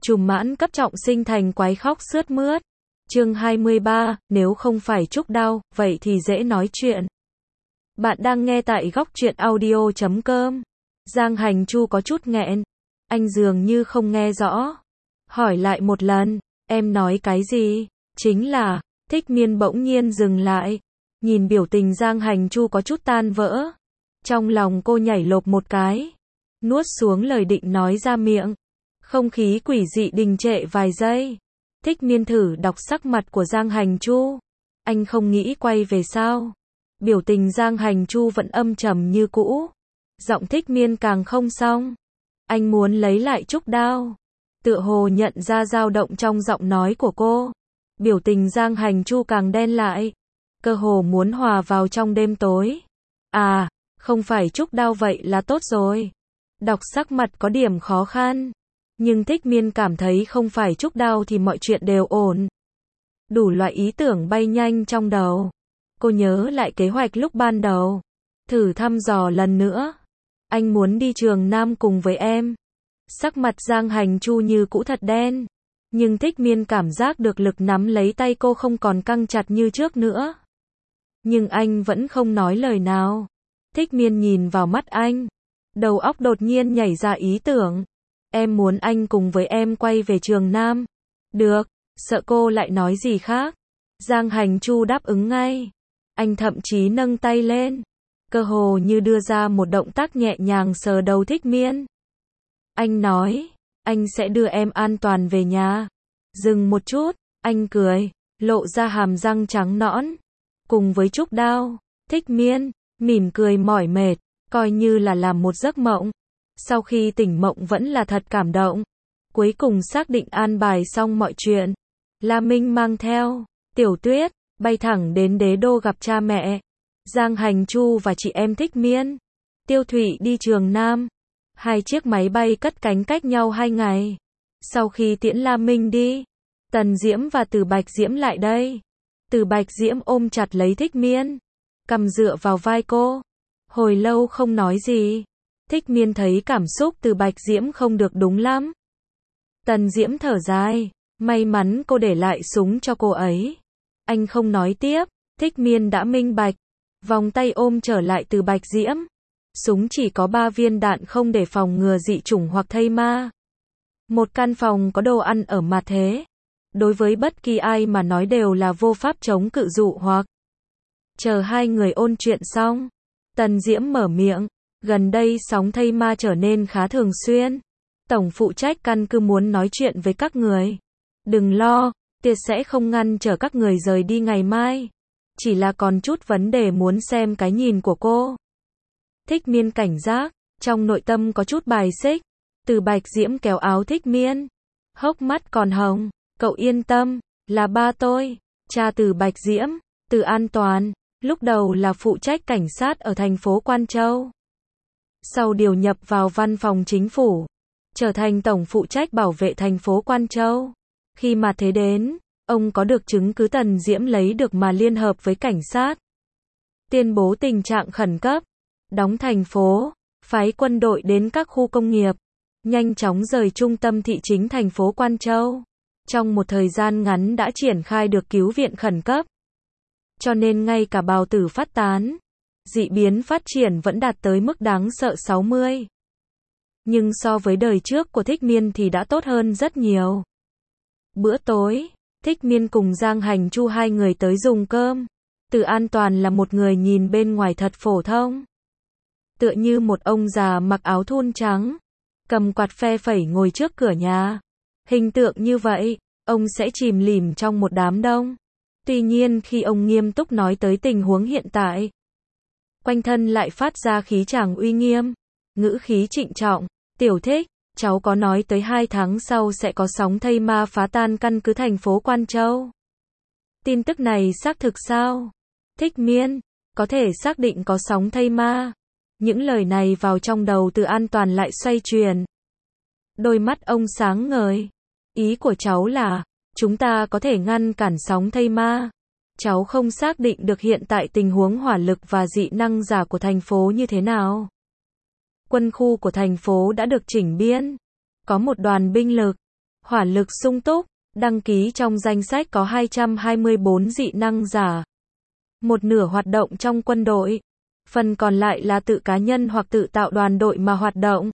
Trùm mãn cấp trọng sinh thành quái khóc sướt mướt. Chương 23, nếu không phải Trúc đau, vậy thì dễ nói chuyện. Bạn đang nghe tại góc truyện audio.com. Giang Hành Chu có chút nghẹn. Anh dường như không nghe rõ. Hỏi lại một lần, em nói cái gì? Chính là, Thích Miên bỗng nhiên dừng lại. Nhìn biểu tình Giang Hành Chu có chút tan vỡ. Trong lòng cô nhảy lộp một cái. Nuốt xuống lời định nói ra miệng. Không khí quỷ dị đình trệ vài giây. Thích Miên thử đọc sắc mặt của Giang Hành Chu. Anh không nghĩ quay về sao? Biểu tình Giang Hành Chu vẫn âm trầm như cũ. Giọng Thích Miên càng không xong. Anh muốn lấy lại Trúc đao. Tựa hồ nhận ra dao động trong giọng nói của cô. Biểu tình Giang Hành Chu càng đen lại. Cơ hồ muốn hòa vào trong đêm tối. À, không phải Trúc đao vậy là tốt rồi. Đọc sắc mặt có điểm khó khăn. Nhưng Thích Miên cảm thấy không phải Trúc đao thì mọi chuyện đều ổn. Đủ loại ý tưởng bay nhanh trong đầu. Cô nhớ lại kế hoạch lúc ban đầu. Thử thăm dò lần nữa. Anh muốn đi Trường Nam cùng với em. Sắc mặt Giang Hành Chu như cũ thật đen. Nhưng Thích Miên cảm giác được lực nắm lấy tay cô không còn căng chặt như trước nữa. Nhưng anh vẫn không nói lời nào. Thích Miên nhìn vào mắt anh. Đầu óc đột nhiên nhảy ra ý tưởng. Em muốn anh cùng với em quay về Trường Nam. Được, sợ cô lại nói gì khác. Giang Hành Chu đáp ứng ngay. Anh thậm chí nâng tay lên. Cơ hồ như đưa ra một động tác nhẹ nhàng sờ đầu Thích Miên. Anh nói, anh sẽ đưa em an toàn về nhà. Dừng một chút, anh cười, lộ ra hàm răng trắng nõn. Cùng với Trúc đao, Thích Miên, mỉm cười mỏi mệt, coi như là làm một giấc mộng. Sau khi tỉnh mộng vẫn là thật cảm động. Cuối cùng xác định an bài xong mọi chuyện. La Minh mang theo Tiểu Tuyết, bay thẳng đến Đế Đô gặp cha mẹ. Giang Hành Chu và chị em Thích Miên. Tiêu Thụy đi Trường Nam. Hai chiếc máy bay cất cánh cách nhau 2 ngày. Sau khi tiễn La Minh đi, Tần Diễm và Từ Bạch Diễm lại đây. Từ Bạch Diễm ôm chặt lấy Thích Miên. Cầm dựa vào vai cô. Hồi lâu không nói gì. Thích Miên thấy cảm xúc Từ Bạch Diễm không được đúng lắm. Tần Diễm thở dài. May mắn cô để lại súng cho cô ấy. Anh không nói tiếp. Thích Miên đã minh bạch. Vòng tay ôm trở lại Từ Bạch Diễm. Súng chỉ có 3 viên đạn không để phòng ngừa dị chủng hoặc thây ma. Một căn phòng có đồ ăn ở mà thế. Đối với bất kỳ ai mà nói đều là vô pháp chống cự dụ hoặc. Chờ hai người ôn chuyện xong. Tần Diễm mở miệng. Gần đây sóng thây ma trở nên khá thường xuyên. Tổng phụ trách căn cứ muốn nói chuyện với các người. Đừng lo, Tiệt sẽ không ngăn trở các người rời đi ngày mai. Chỉ là còn chút vấn đề muốn xem cái nhìn của cô. Thích Miên cảnh giác, trong nội tâm có chút bài xích. Từ Bạch Diễm kéo áo Thích Miên. Hốc mắt còn hồng, cậu yên tâm, là ba tôi, cha Từ Bạch Diễm, Từ An Toàn, lúc đầu là phụ trách cảnh sát ở thành phố Quan Châu. Sau điều nhập vào văn phòng chính phủ, trở thành tổng phụ trách bảo vệ thành phố Quan Châu. Khi mà thế đến, ông có được chứng cứ Tần Diễm lấy được mà liên hợp với cảnh sát. Tuyên bố tình trạng khẩn cấp, đóng thành phố, phái quân đội đến các khu công nghiệp, nhanh chóng rời trung tâm thị chính thành phố Quan Châu. Trong một thời gian ngắn đã triển khai được cứu viện khẩn cấp. Cho nên ngay cả bào tử phát tán, dị biến phát triển vẫn đạt tới mức đáng sợ 60. Nhưng so với đời trước của Thích Miên thì đã tốt hơn rất nhiều. Bữa tối, Thích Miên cùng Giang Hành Chu hai người tới dùng cơm. Từ An Toàn là một người nhìn bên ngoài thật phổ thông. Tựa như một ông già mặc áo thun trắng, cầm quạt phe phẩy ngồi trước cửa nhà. Hình tượng như vậy, ông sẽ chìm lìm trong một đám đông. Tuy nhiên khi ông nghiêm túc nói tới tình huống hiện tại, quanh thân lại phát ra khí chàng uy nghiêm, ngữ khí trịnh trọng. Tiểu Thích, cháu có nói tới 2 tháng sau sẽ có sóng thây ma phá tan căn cứ thành phố Quan Châu. Tin tức này xác thực sao? Thích Miên, có thể xác định có sóng thây ma. Những lời này vào trong đầu Từ An Toàn lại xoay chuyển. Đôi mắt ông sáng ngời. Ý của cháu là, chúng ta có thể ngăn cản sóng thây ma. Cháu không xác định được hiện tại tình huống hỏa lực và dị năng giả của thành phố như thế nào. Quân khu của thành phố đã được chỉnh biên. Có một đoàn binh lực. hỏa lực sung túc, đăng ký trong danh sách có 224 dị năng giả. Một nửa hoạt động trong quân đội, phần còn lại là tự cá nhân hoặc tự tạo đoàn đội mà hoạt động.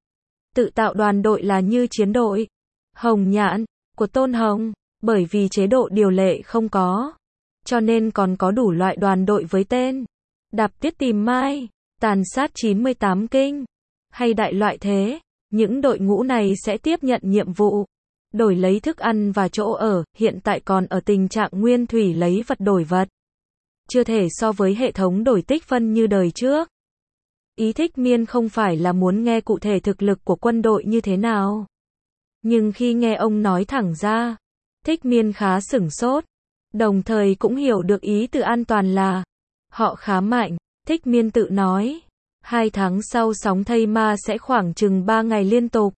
Tự tạo đoàn đội là như chiến đội Hồng Nhạn của Tôn Hồng, bởi vì chế độ điều lệ không có, cho nên còn có đủ loại đoàn đội với tên Đạp Tuyết Tìm Mai, Tàn Sát 98 Kinh, hay đại loại thế. Những đội ngũ này sẽ tiếp nhận nhiệm vụ đổi lấy thức ăn và chỗ ở, hiện tại còn ở tình trạng nguyên thủy lấy vật đổi vật. Chưa thể so với hệ thống đổi tích phân như đời trước. Ý Thích Miên không phải là muốn nghe cụ thể thực lực của quân đội như thế nào. Nhưng khi nghe ông nói thẳng ra, Thích Miên khá sửng sốt. Đồng thời cũng hiểu được ý Từ An Toàn là họ khá mạnh. Thích Miên tự nói 2 tháng sau sóng thây ma sẽ khoảng chừng 3 ngày liên tục.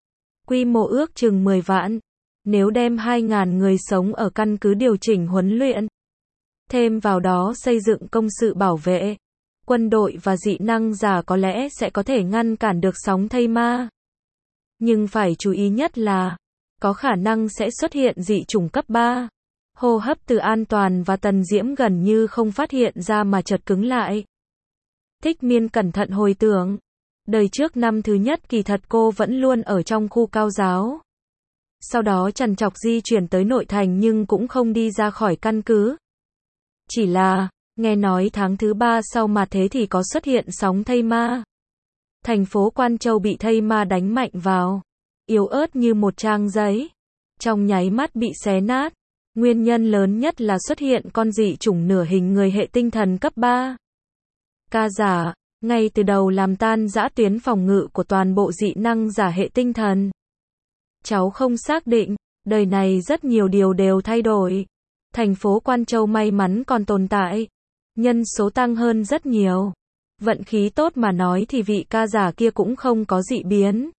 Quy mô ước chừng 10 vạn. Nếu đem 2.000 người sống ở căn cứ điều chỉnh huấn luyện, thêm vào đó xây dựng công sự bảo vệ, quân đội và dị năng giả có lẽ sẽ có thể ngăn cản được sóng thây ma. Nhưng phải chú ý nhất là có khả năng sẽ xuất hiện dị chủng cấp 3. Hô hấp Từ An Toàn và Tần Diễm gần như không phát hiện ra mà chợt cứng lại. Thích Miên cẩn thận hồi tưởng. Đời trước năm thứ nhất kỳ thật cô vẫn luôn ở trong khu cao giáo. Sau đó trằn trọc di chuyển tới nội thành nhưng cũng không đi ra khỏi căn cứ. Chỉ là, nghe nói tháng thứ 3 sau mà thế thì có xuất hiện sóng thây ma. Thành phố Quan Châu bị thây ma đánh mạnh vào. Yếu ớt như một trang giấy. Trong nháy mắt bị xé nát. Nguyên nhân lớn nhất là xuất hiện con dị chủng nửa hình người hệ tinh thần cấp 3. Ca giả, ngay từ đầu làm tan rã tuyến phòng ngự của toàn bộ dị năng giả hệ tinh thần. Cháu không xác định, đời này rất nhiều điều đều thay đổi. Thành phố Quan Châu may mắn còn tồn tại. Nhân số tăng hơn rất nhiều. Vận khí tốt mà nói thì vị ca giả kia cũng không có dị biến.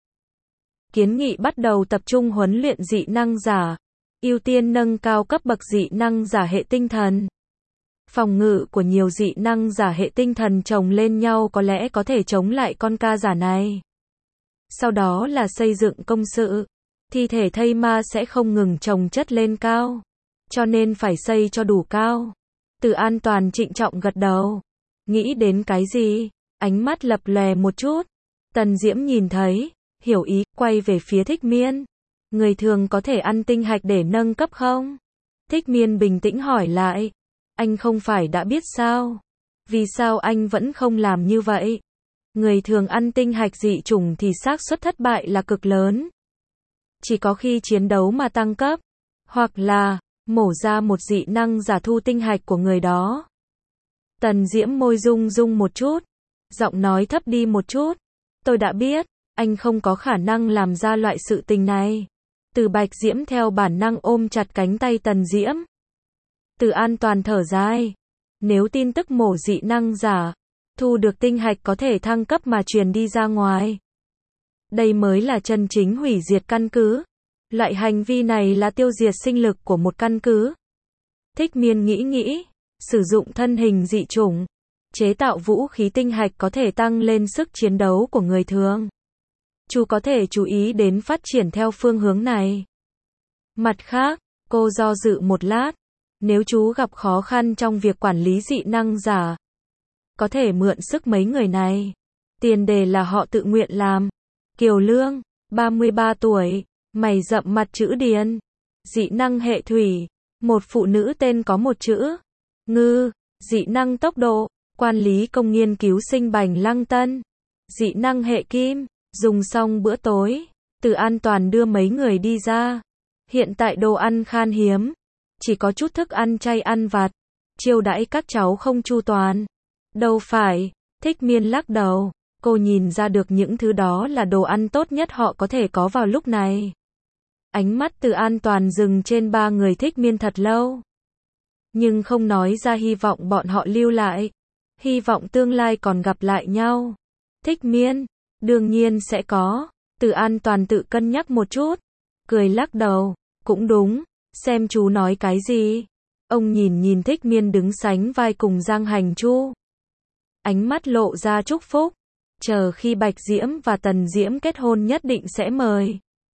Kiến nghị bắt đầu tập trung huấn luyện dị năng giả. Ưu tiên nâng cao cấp bậc dị năng giả hệ tinh thần. Phòng ngự của nhiều dị năng giả hệ tinh thần chồng lên nhau có lẽ có thể chống lại con ca giả này. Sau đó là xây dựng công sự. Thi thể thây ma sẽ không ngừng chồng chất lên cao. Cho nên phải xây cho đủ cao. Từ An Toàn trịnh trọng gật đầu. Nghĩ đến cái gì? Ánh mắt lập lòe một chút. Tần Diễm nhìn thấy, hiểu ý, quay về phía Thích Miên. Người thường có thể ăn tinh hạch để nâng cấp không? Thích Miên bình tĩnh hỏi lại. Anh không phải đã biết sao? Vì sao anh vẫn không làm như vậy? Người thường ăn tinh hạch dị chủng thì xác suất thất bại là cực lớn. Chỉ có khi chiến đấu mà tăng cấp, hoặc là mổ ra một dị năng giả thu tinh hạch của người đó. Tần Diễm môi rung rung một chút, giọng nói thấp đi một chút. Tôi đã biết, anh không có khả năng làm ra loại sự tình này. Từ Bạch Diễm theo bản năng ôm chặt cánh tay Tần Diễm. Từ An Toàn thở dài. Nếu tin tức mổ dị năng giả, thu được tinh hạch có thể thăng cấp mà truyền đi ra ngoài. Đây mới là chân chính hủy diệt căn cứ. Loại hành vi này là tiêu diệt sinh lực của một căn cứ. Thích Miên nghĩ, sử dụng thân hình dị chủng, chế tạo vũ khí tinh hạch có thể tăng lên sức chiến đấu của người thường. Chú có thể chú ý đến phát triển theo phương hướng này. Mặt khác, cô do dự một lát. Nếu chú gặp khó khăn trong việc quản lý dị năng giả, có thể mượn sức mấy người này. Tiền đề là họ tự nguyện làm. Kiều Lương, 33 tuổi, mày rậm mặt chữ điền. Dị năng hệ thủy. Một phụ nữ tên có một chữ Ngư. Dị năng tốc độ. Quan lý công nghiên cứu sinh Bành Lăng Tân. Dị năng hệ kim. Dùng xong bữa tối, Từ An Toàn đưa mấy người đi ra. Hiện tại đồ ăn khan hiếm. Chỉ có chút thức ăn chay ăn vặt. Chiêu đãi các cháu không chu toàn. Đâu phải, Thích Miên lắc đầu. Cô nhìn ra được những thứ đó là đồ ăn tốt nhất họ có thể có vào lúc này. Ánh mắt Từ An Toàn dừng trên 3 người Thích Miên thật lâu. Nhưng không nói ra hy vọng bọn họ lưu lại. Hy vọng tương lai còn gặp lại nhau. Thích Miên, đương nhiên sẽ có. Từ An Toàn tự cân nhắc một chút. Cười lắc đầu, cũng đúng. Xem chú nói cái gì. Ông nhìn Thích Miên đứng sánh vai cùng Giang Hành Chu. Ánh mắt lộ ra chúc phúc. Chờ khi Bạch Diễm và Tần Diễm kết hôn nhất định sẽ mời.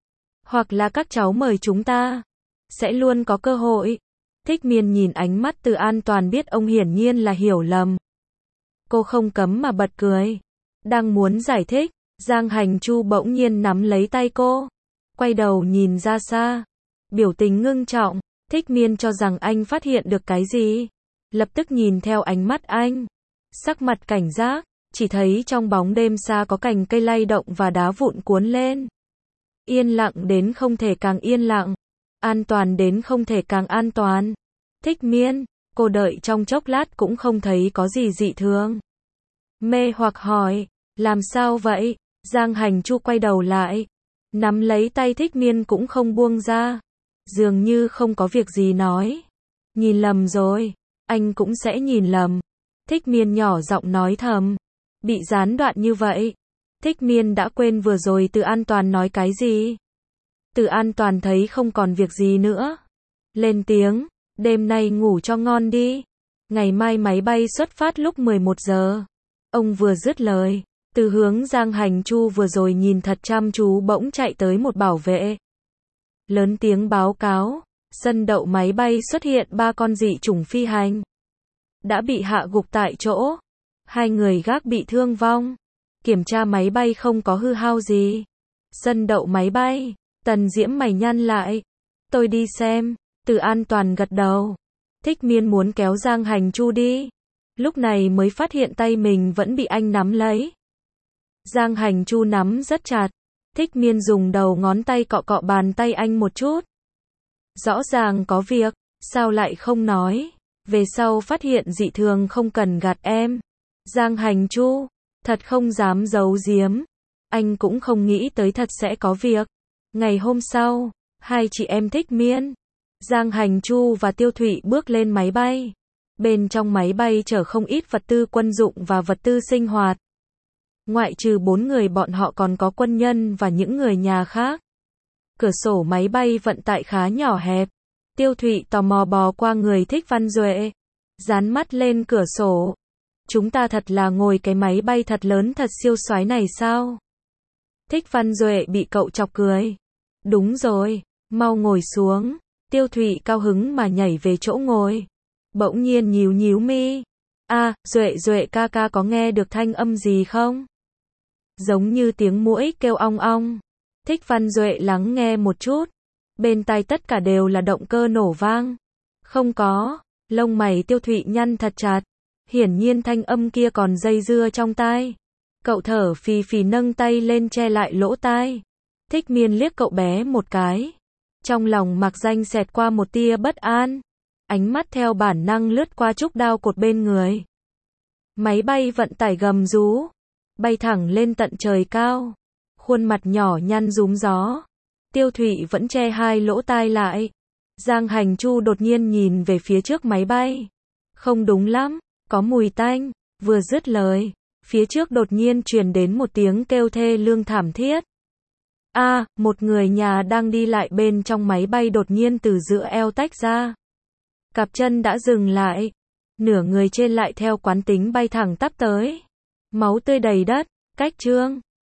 Hoặc là các cháu mời chúng ta. Sẽ luôn có cơ hội. Thích Miên nhìn ánh mắt Từ An Toàn biết ông hiển nhiên là hiểu lầm. Cô không cấm mà bật cười. Đang muốn giải thích, Giang Hành Chu bỗng nhiên nắm lấy tay cô. Quay đầu nhìn ra xa. Biểu tình ngưng trọng. Thích Miên cho rằng anh phát hiện được cái gì. Lập tức nhìn theo ánh mắt anh. Sắc mặt cảnh giác, chỉ thấy trong bóng đêm xa có cành cây lay động và đá vụn cuốn lên. Yên lặng đến không thể càng yên lặng. An toàn đến không thể càng an toàn. Thích Miên, cô đợi trong chốc lát cũng không thấy có gì dị thường. Mê hoặc hỏi, làm sao vậy? Giang Hành Chu quay đầu lại. Nắm lấy tay Thích Miên cũng không buông ra. Dường như không có việc gì nói. Nhìn lầm rồi, anh cũng sẽ nhìn lầm. Thích Miên nhỏ giọng nói thầm. Bị gián đoạn như vậy. Thích Miên đã quên vừa rồi Từ An Toàn nói cái gì. Từ An Toàn thấy không còn việc gì nữa. Lên tiếng, đêm nay ngủ cho ngon đi. Ngày mai máy bay xuất phát lúc 11 giờ. Ông vừa dứt lời, từ hướng Giang Hành Chu vừa rồi nhìn thật chăm chú bỗng chạy tới một bảo vệ. Lớn tiếng báo cáo, sân đậu máy bay xuất hiện 3 con dị chủng phi hành. Đã bị hạ gục tại chỗ. 2 người gác bị thương vong. Kiểm tra máy bay không có hư hao gì. Sân đậu máy bay, Tần Diễm mày nhăn lại. Tôi đi xem. Từ An Toàn gật đầu. Thích Miên muốn kéo Giang Hành Chu đi. Lúc này mới phát hiện tay mình vẫn bị anh nắm lấy. Giang Hành Chu nắm rất chặt. Thích Miên dùng đầu ngón tay cọ cọ bàn tay anh một chút. Rõ ràng có việc, sao lại không nói? Về sau phát hiện dị thường không cần gạt em. Giang Hành Chu, thật không dám giấu giếm. Anh cũng không nghĩ tới thật sẽ có việc. Ngày hôm sau, 2 chị em Thích Miên, Giang Hành Chu và Tiêu Thụy bước lên máy bay. Bên trong máy bay chở không ít vật tư quân dụng và vật tư sinh hoạt. Ngoại trừ 4 người bọn họ còn có quân nhân và những người nhà khác. Cửa sổ máy bay vận tải khá nhỏ hẹp. Tiêu Thụy tò mò bò qua người Thích Văn Duệ. Dán mắt lên cửa sổ. Chúng ta thật là ngồi cái máy bay thật lớn thật siêu soái này sao? Thích Văn Duệ bị cậu chọc cười. Đúng rồi, mau ngồi xuống. Tiêu Thụy cao hứng mà nhảy về chỗ ngồi. Bỗng nhiên nhíu nhíu mi. Duệ ca ca có nghe được thanh âm gì không? Giống như tiếng muỗi kêu ong ong. Thích Văn Duệ lắng nghe một chút. Bên tai tất cả đều là động cơ nổ vang. Không có. Lông mày Tiêu Thụy nhăn thật chặt. Hiển nhiên thanh âm kia còn dây dưa trong tai. Cậu thở phì phì nâng tay lên che lại lỗ tai. Thích Miên liếc cậu bé một cái. Trong lòng mặc danh xẹt qua một tia bất an. Ánh mắt theo bản năng lướt qua trúc đao cột bên người. Máy bay vận tải gầm rú. Bay thẳng lên tận trời cao. Khuôn mặt nhỏ nhăn rúm gió. Tiêu Thụy vẫn che 2 lỗ tai lại. Giang Hành Chu đột nhiên nhìn về phía trước máy bay. Không đúng lắm, có mùi tanh. Vừa dứt lời, phía trước đột nhiên truyền đến một tiếng kêu thê lương thảm thiết. Một người nhà đang đi lại bên trong máy bay đột nhiên từ giữa eo tách ra. Cặp chân đã dừng lại. Nửa người trên lại theo quán tính bay thẳng tắp tới. Máu tươi đầy đất. Cách chương